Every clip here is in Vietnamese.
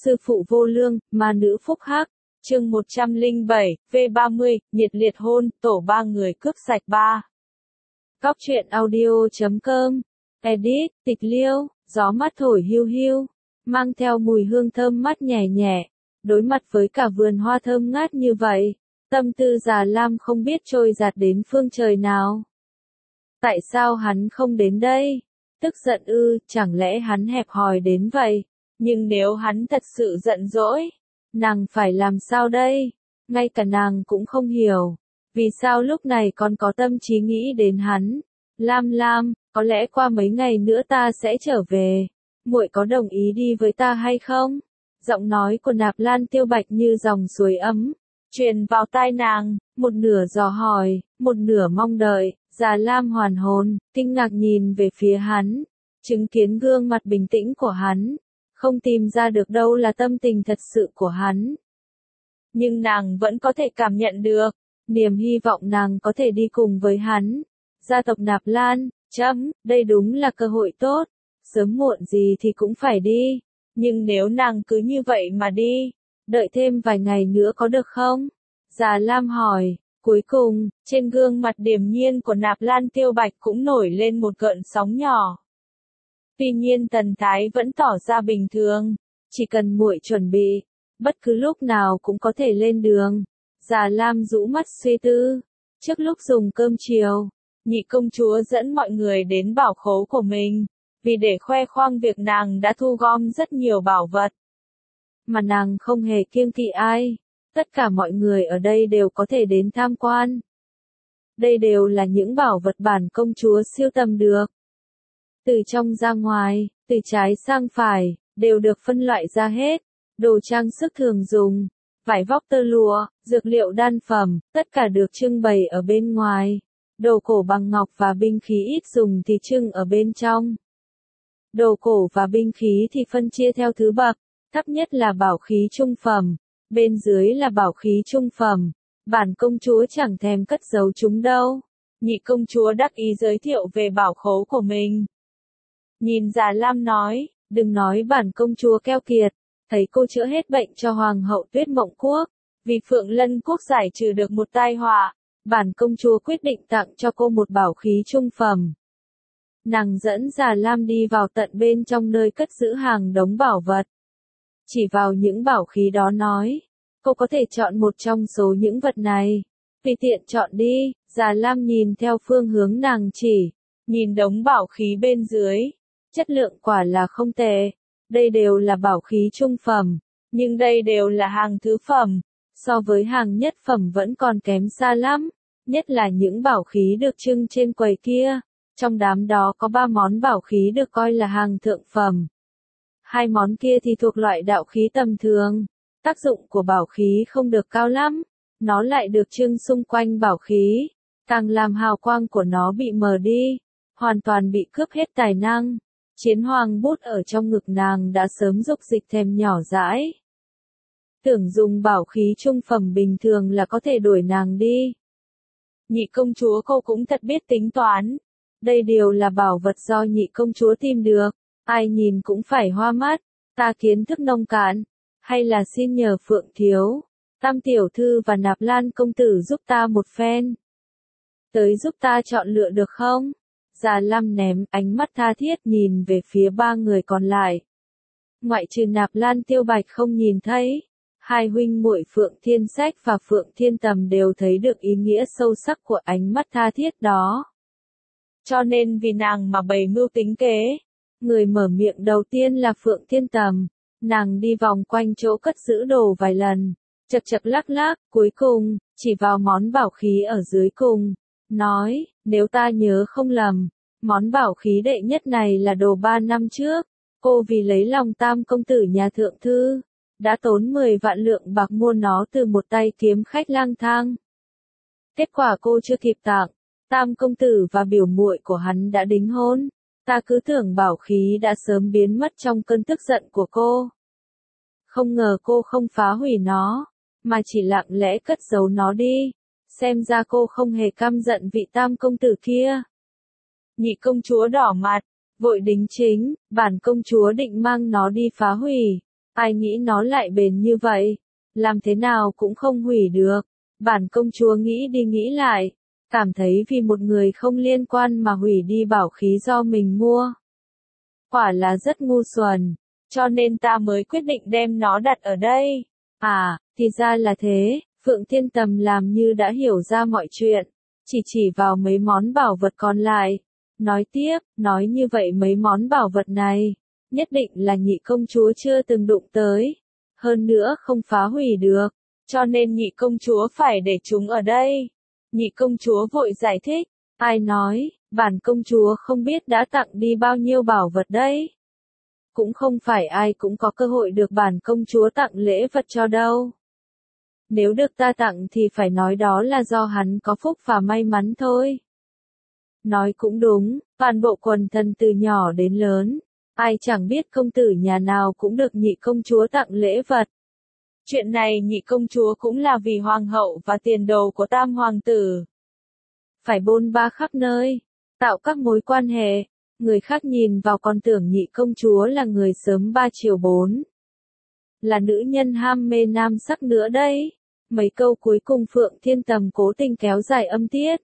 sư phụ vô lương, ma nữ phúc hắc. Chương 107, V30, nhiệt liệt hôn, tổ ba người cướp sạch ba. Cóc truyện audio.com. Edit, Tịch Liêu, gió mát thổi hiu hiu, mang theo mùi hương thơm mát nhẹ nhẹ. Đối mặt với cả vườn hoa thơm ngát như vậy, tâm tư Già Lam không biết trôi dạt đến phương trời nào. Tại sao hắn không đến đây? Tức giận ư, chẳng lẽ hắn hẹp hòi đến vậy? Nhưng nếu hắn thật sự giận dỗi, nàng phải làm sao đây? Ngay cả nàng cũng không hiểu, vì sao lúc này còn có tâm trí nghĩ đến hắn. Lam, có lẽ qua mấy ngày nữa ta sẽ trở về, muội có đồng ý đi với ta hay không? Giọng nói của Nạp Lan Tiêu Bạch như dòng suối ấm, truyền vào tai nàng, một nửa dò hỏi, một nửa mong đợi. Già Lam hoàn hồn, kinh ngạc nhìn về phía hắn, chứng kiến gương mặt bình tĩnh của hắn, không tìm ra được đâu là tâm tình thật sự của hắn. Nhưng nàng vẫn có thể cảm nhận được, niềm hy vọng nàng có thể đi cùng với hắn. Gia tộc Nạp Lan, đây đúng là cơ hội tốt, sớm muộn gì thì cũng phải đi, nhưng nếu nàng cứ như vậy mà đi, đợi thêm vài ngày nữa có được không? Già Lam hỏi. Cuối cùng, trên gương mặt điềm nhiên của Nạp Lan Tiêu Bạch cũng nổi lên một gợn sóng nhỏ. Tuy nhiên thần thái vẫn tỏ ra bình thường, chỉ cần muội chuẩn bị, bất cứ lúc nào cũng có thể lên đường. Già Lam rũ mắt suy tư, trước lúc dùng cơm chiều, nhị công chúa dẫn mọi người đến bảo khố của mình, vì để khoe khoang việc nàng đã thu gom rất nhiều bảo vật. Mà nàng không hề kiêng kỵ ai. Tất cả mọi người ở đây đều có thể đến tham quan. Đây đều là những bảo vật bản công chúa sưu tầm được. Từ trong ra ngoài, từ trái sang phải, đều được phân loại ra hết. Đồ trang sức thường dùng, vải vóc tơ lụa, dược liệu đan phẩm, tất cả được trưng bày ở bên ngoài. Đồ cổ bằng ngọc và binh khí ít dùng thì trưng ở bên trong. Đồ cổ và binh khí thì phân chia theo thứ bậc, thấp nhất là bảo khí trung phẩm. Bên dưới là bảo khí trung phẩm, bản công chúa chẳng thèm cất giấu chúng đâu. Nhị công chúa đắc ý giới thiệu về bảo khố của mình. Nhìn Già Lam nói, đừng nói bản công chúa keo kiệt, thấy cô chữa hết bệnh cho Hoàng hậu Tuyết Mộng Quốc, vì Phượng Lân Quốc giải trừ được một tai họa, bản công chúa quyết định tặng cho cô một bảo khí trung phẩm. Nàng dẫn Già Lam đi vào tận bên trong nơi cất giữ hàng đống bảo vật. Chỉ vào những bảo khí đó nói, cô có thể chọn một trong số những vật này, tùy tiện chọn đi. Già Lam nhìn theo phương hướng nàng chỉ, nhìn đống bảo khí bên dưới, chất lượng quả là không tệ, đây đều là bảo khí trung phẩm, nhưng đây đều là hàng thứ phẩm, so với hàng nhất phẩm vẫn còn kém xa lắm, nhất là những bảo khí được trưng trên quầy kia, trong đám đó có 3 món bảo khí được coi là hàng thượng phẩm. 2 món kia thì thuộc loại đạo khí tầm thường, tác dụng của bảo khí không được cao lắm, nó lại được trưng xung quanh bảo khí, càng làm hào quang của nó bị mờ đi, hoàn toàn bị cướp hết tài năng. Chiến hoàng bút ở trong ngực nàng đã sớm dục dịch thèm nhỏ dãi. Tưởng dùng bảo khí trung phẩm bình thường là có thể đuổi nàng đi. Nhị công chúa cô cũng thật biết tính toán, đây đều là bảo vật do nhị công chúa tìm được. Ai nhìn cũng phải hoa mắt, ta kiến thức nông cạn, hay là xin nhờ Phượng Thiếu, Tam Tiểu Thư và Nạp Lan Công Tử giúp ta một phen. Tới giúp ta chọn lựa được không? Già Lam ném ánh mắt tha thiết nhìn về phía 3 người còn lại. Ngoại trừ Nạp Lan Tiêu Bạch không nhìn thấy, 2 huynh muội Phượng Thiên Sách và Phượng Thiên Tầm đều thấy được ý nghĩa sâu sắc của ánh mắt tha thiết đó. Cho nên vì nàng mà bày mưu tính kế. Người mở miệng đầu tiên là Phượng Thiên Tầm, nàng đi vòng quanh chỗ cất giữ đồ vài lần, chật lắc lắc, cuối cùng, chỉ vào món bảo khí ở dưới cùng, nói, nếu ta nhớ không lầm, món bảo khí đệ nhất này là đồ 3 năm trước, cô vì lấy lòng Tam công tử nhà thượng thư, đã tốn 10 vạn lượng bạc mua nó từ một tay kiếm khách lang thang. Kết quả cô chưa kịp tặng, Tam công tử và biểu muội của hắn đã đính hôn. Ta cứ tưởng bảo khí đã sớm biến mất trong cơn tức giận của cô. Không ngờ cô không phá hủy nó, mà chỉ lặng lẽ cất giấu nó đi. Xem ra cô không hề căm giận vị Tam công tử kia. Nhị công chúa đỏ mặt, vội đính chính, bản công chúa định mang nó đi phá hủy. Ai nghĩ nó lại bền như vậy? Làm thế nào cũng không hủy được. Bản công chúa nghĩ đi nghĩ lại, cảm thấy vì một người không liên quan mà hủy đi bảo khí do mình mua. Quả là rất ngu xuẩn, cho nên ta mới quyết định đem nó đặt ở đây. À, thì ra là thế, Phượng Thiên Tầm làm như đã hiểu ra mọi chuyện, chỉ vào mấy món bảo vật còn lại. Nói tiếp, nói như vậy mấy món bảo vật này, nhất định là nhị công chúa chưa từng đụng tới. Hơn nữa không phá hủy được, cho nên nhị công chúa phải để chúng ở đây. Nhị công chúa vội giải thích, ai nói, bản công chúa không biết đã tặng đi bao nhiêu bảo vật đấy. Cũng không phải ai cũng có cơ hội được bản công chúa tặng lễ vật cho đâu. Nếu được ta tặng thì phải nói đó là do hắn có phúc và may mắn thôi. Nói cũng đúng, toàn bộ quần thần từ nhỏ đến lớn, ai chẳng biết công tử nhà nào cũng được nhị công chúa tặng lễ vật. Chuyện này nhị công chúa cũng là vì hoàng hậu và tiền đồ của tam hoàng tử. Phải bôn ba khắp nơi, tạo các mối quan hệ, người khác nhìn vào còn tưởng nhị công chúa là người sớm 3 chiều 4. Là nữ nhân ham mê nam sắc nữa đấy. Mấy câu cuối cùng Phượng Thiên Tầm cố tình kéo dài âm tiết.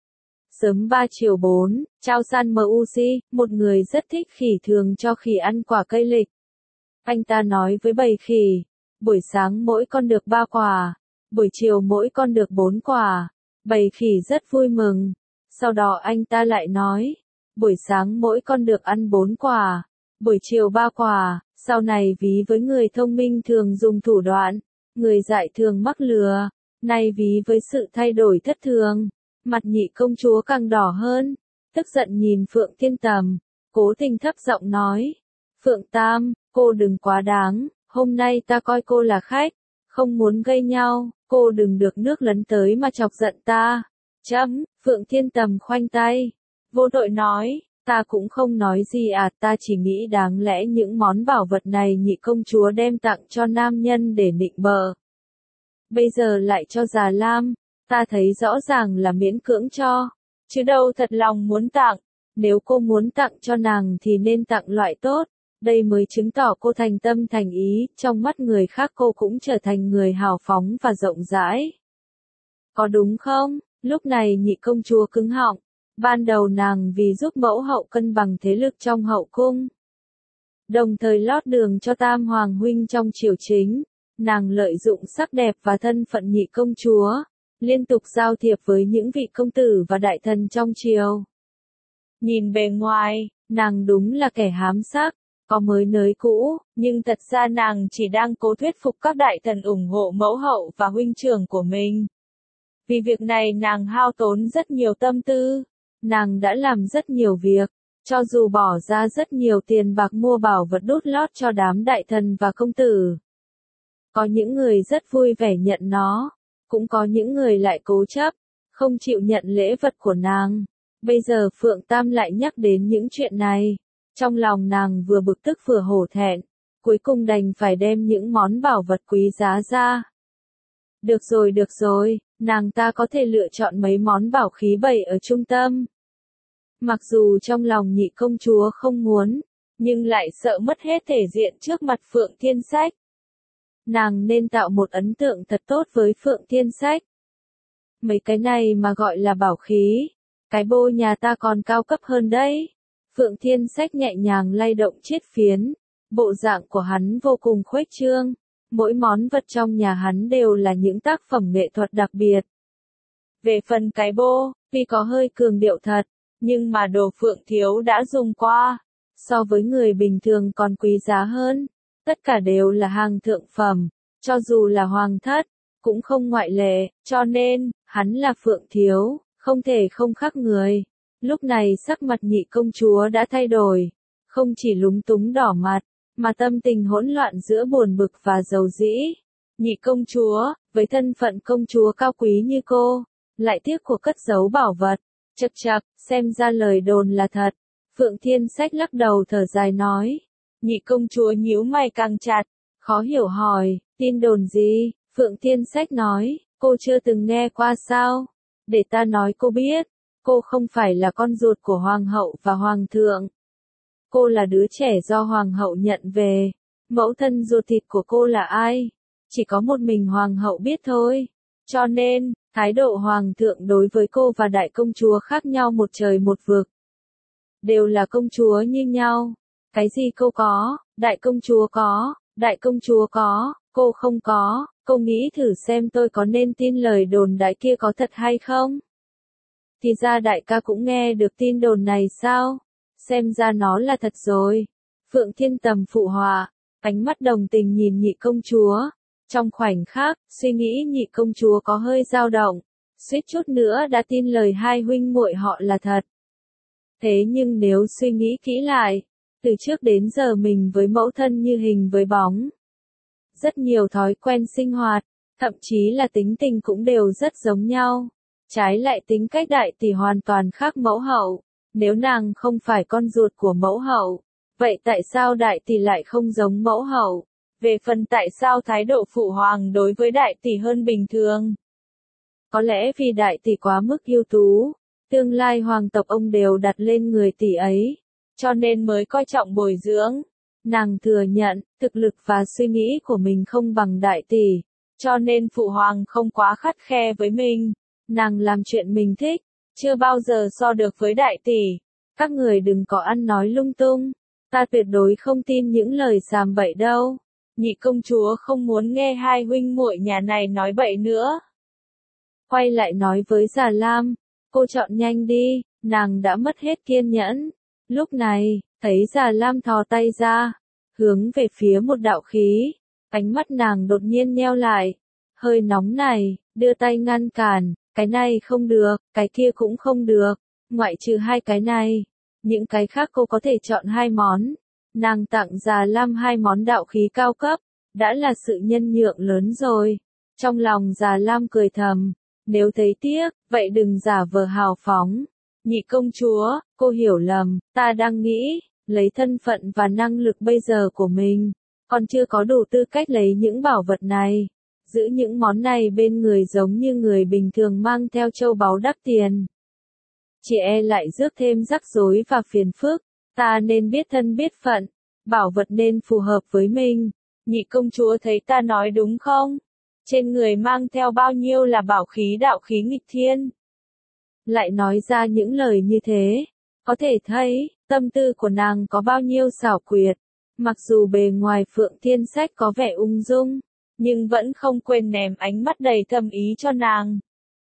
Sớm 3 chiều 4, Chao San Musi, một người rất thích khỉ thường cho khỉ ăn quả cây lịch. Anh ta nói với bầy khỉ, buổi sáng mỗi con được 3 quả, buổi chiều mỗi con được 4 quả. Bầy khỉ rất vui mừng. Sau đó anh ta lại nói, buổi sáng mỗi con được ăn 4 quả, buổi chiều 3 quả. Sau này ví với người thông minh thường dùng thủ đoạn, người dại thường mắc lừa. Nay ví với sự thay đổi thất thường, mặt nhị công chúa càng đỏ hơn, tức giận nhìn Phượng Thiên Tầm, cố tình thấp giọng nói, Phượng Tam, cô đừng quá đáng, hôm nay ta coi cô là khách, không muốn gây nhau, cô đừng được nước lấn tới mà chọc giận ta. Chấm, Phượng Thiên Tầm khoanh tay, vô tội nói, ta cũng không nói gì à, ta chỉ nghĩ đáng lẽ những món bảo vật này nhị công chúa đem tặng cho nam nhân để nịnh bợ. Bây giờ lại cho Già Lam, ta thấy rõ ràng là miễn cưỡng cho, chứ đâu thật lòng muốn tặng. Nếu cô muốn tặng cho nàng thì nên tặng loại tốt, đây mới chứng tỏ cô thành tâm thành ý, trong mắt người khác cô cũng trở thành người hào phóng và rộng rãi. Có đúng không? Lúc này nhị công chúa cứng họng, ban đầu nàng vì giúp mẫu hậu cân bằng thế lực trong hậu cung, đồng thời lót đường cho tam hoàng huynh trong triều chính. Nàng lợi dụng sắc đẹp và thân phận nhị công chúa, liên tục giao thiệp với những vị công tử và đại thần trong triều. Nhìn bề ngoài, nàng đúng là kẻ hám sắc, có mới nới cũ, nhưng thật ra nàng chỉ đang cố thuyết phục các đại thần ủng hộ mẫu hậu và huynh trưởng của mình. Vì việc này nàng hao tốn rất nhiều tâm tư, nàng đã làm rất nhiều việc, cho dù bỏ ra rất nhiều tiền bạc mua bảo vật đút lót cho đám đại thần và công tử. Có những người rất vui vẻ nhận nó, cũng có những người lại cố chấp, không chịu nhận lễ vật của nàng. Bây giờ Phượng Tam lại nhắc đến những chuyện này, trong lòng nàng vừa bực tức vừa hổ thẹn, cuối cùng đành phải đem những món bảo vật quý giá ra. Được rồi, nàng ta có thể lựa chọn mấy món bảo khí bày ở trung tâm. Mặc dù trong lòng nhị công chúa không muốn, nhưng lại sợ mất hết thể diện trước mặt Phượng Thiên Sách. Nàng nên tạo một ấn tượng thật tốt với Phượng Thiên Sách. Mấy cái này mà gọi là bảo khí, cái bô nhà ta còn cao cấp hơn đấy. Phượng Thiên Sách nhẹ nhàng lay động chiếc phiến, bộ dạng của hắn vô cùng khuếch trương, mỗi món vật trong nhà hắn đều là những tác phẩm nghệ thuật đặc biệt. Về phần cái bô, tuy có hơi cường điệu thật, nhưng mà đồ Phượng thiếu đã dùng qua, so với người bình thường còn quý giá hơn. Tất cả đều là hàng thượng phẩm, cho dù là hoàng thất, cũng không ngoại lệ, cho nên, hắn là Phượng thiếu, không thể không khác người. Lúc này sắc mặt nhị công chúa đã thay đổi, không chỉ lúng túng đỏ mặt, mà tâm tình hỗn loạn giữa buồn bực và giàu dĩ. Nhị công chúa, với thân phận công chúa cao quý như cô, lại tiếc của cất giấu bảo vật, chậc chậc, xem ra lời đồn là thật. Phượng Thiên Sách lắc đầu thở dài nói. Nhị công chúa nhíu mày càng chặt, khó hiểu hỏi, tin đồn gì? Phượng Thiên Sách nói, cô chưa từng nghe qua sao? Để ta nói cô biết, cô không phải là con ruột của hoàng hậu và hoàng thượng. Cô là đứa trẻ do hoàng hậu nhận về, Mẫu thân ruột thịt của cô là ai? Chỉ có một mình hoàng hậu biết thôi. Cho nên, thái độ hoàng thượng đối với cô và đại công chúa khác nhau một trời một vực. Đều là công chúa như nhau. Cái gì cô có, đại công chúa có, cô không có, cô nghĩ thử xem tôi có nên tin lời đồn đại kia có thật hay không? Thì ra đại ca cũng nghe được tin đồn này sao? Xem ra nó là thật rồi. Phượng Thiên Tầm phụ họa, ánh mắt đồng tình nhìn nhị công chúa. Trong khoảnh khắc, suy nghĩ nhị công chúa có hơi dao động, suýt chút nữa đã tin lời hai huynh muội họ là thật. Thế nhưng nếu suy nghĩ kỹ lại, từ trước đến giờ mình với mẫu thân như hình với bóng. Rất nhiều thói quen sinh hoạt, thậm chí là tính tình cũng đều rất giống nhau. Trái lại tính cách đại tỷ hoàn toàn khác mẫu hậu. Nếu nàng không phải con ruột của mẫu hậu, vậy tại sao đại tỷ lại không giống mẫu hậu? Về phần tại sao thái độ phụ hoàng đối với đại tỷ hơn bình thường? Có lẽ vì đại tỷ quá mức ưu tú, tương lai hoàng tộc ông đều đặt lên người tỷ ấy, cho nên mới coi trọng bồi dưỡng. Nàng thừa nhận, thực lực và suy nghĩ của mình không bằng đại tỷ, cho nên phụ hoàng không quá khắt khe với mình. Nàng làm chuyện mình thích, chưa bao giờ so được với đại tỷ. Các người đừng có ăn nói lung tung, ta tuyệt đối không tin những lời sàm bậy đâu. Nhị công chúa không muốn nghe hai huynh muội nhà này nói bậy nữa. Quay lại nói với Già Lam, cô chọn nhanh đi, nàng đã mất hết kiên nhẫn. Lúc này, thấy Già Lam thò tay ra, hướng về phía một đạo khí, ánh mắt nàng đột nhiên nheo lại. Hơi nóng này, đưa tay ngăn cản, cái này không được, cái kia cũng không được, ngoại trừ hai cái này. Những cái khác cô có thể chọn hai món. Nàng tặng Già Lam hai món đạo khí cao cấp, đã là sự nhân nhượng lớn rồi. Trong lòng Già Lam cười thầm, nếu thấy tiếc, vậy đừng giả vờ hào phóng. Nhị công chúa, cô hiểu lầm, ta đang nghĩ, lấy thân phận và năng lực bây giờ của mình, còn chưa có đủ tư cách lấy những bảo vật này. Giữ những món này bên người giống như người bình thường mang theo châu báu đắt tiền. Chỉ e lại rước thêm rắc rối và phiền phức, ta nên biết thân biết phận, bảo vật nên phù hợp với mình. Nhị công chúa thấy ta nói đúng không? Trên người mang theo bao nhiêu là bảo khí đạo khí nghịch thiên? Lại nói ra những lời như thế, có thể thấy, tâm tư của nàng có bao nhiêu xảo quyệt. Mặc dù bề ngoài Phượng Thiên Sách có vẻ ung dung, nhưng vẫn không quên ném ánh mắt đầy thâm ý cho nàng.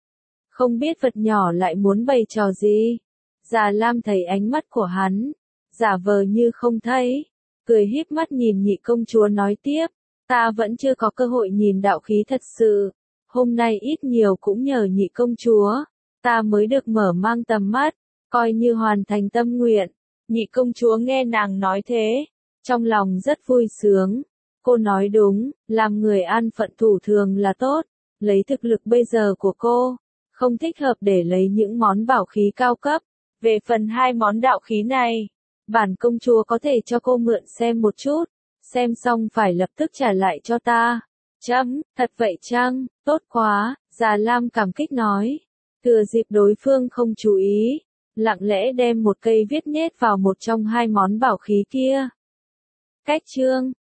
Không biết vật nhỏ lại muốn bày trò gì. Già Lam thấy ánh mắt của hắn, giả vờ như không thấy, cười híp mắt nhìn nhị công chúa nói tiếp, ta vẫn chưa có cơ hội nhìn đạo khí thật sự, hôm nay ít nhiều cũng nhờ nhị công chúa, ta mới được mở mang tầm mắt, coi như hoàn thành tâm nguyện. Nhị công chúa nghe nàng nói thế, trong lòng rất vui sướng. Cô nói đúng, làm người an phận thủ thường là tốt, lấy thực lực bây giờ của cô, không thích hợp để lấy những món bảo khí cao cấp. Về phần hai món đạo khí này, bản công chúa có thể cho cô mượn xem một chút, xem xong phải lập tức trả lại cho ta. Chấm, thật vậy chăng, tốt quá, Già Lam cảm kích nói. Thừa dịp đối phương không chú ý, lặng lẽ đem một cây viết nhét vào một trong hai món bảo khí kia. Cách chương